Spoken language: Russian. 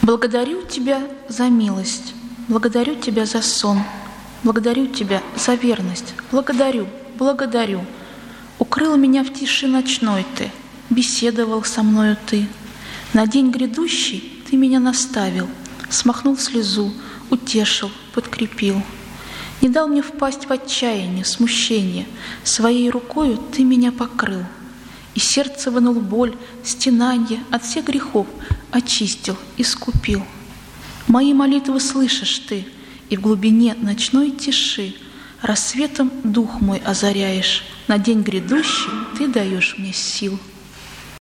Благодарю Тебя за милость, благодарю Тебя за сон, благодарю Тебя за верность, благодарю, благодарю. Укрыл меня в тиши ночной Ты, беседовал со мною Ты. На день грядущий Ты меня наставил, смахнул слезу, утешил, подкрепил. Не дал мне впасть в отчаяние, смущение, своей рукою Ты меня покрыл. И сердце вынул боль, стенанье от всех грехов, очистил, искупил. Мои молитвы слышишь Ты, и в глубине ночной тиши рассветом дух мой озаряешь, на день грядущий Ты даешь мне сил.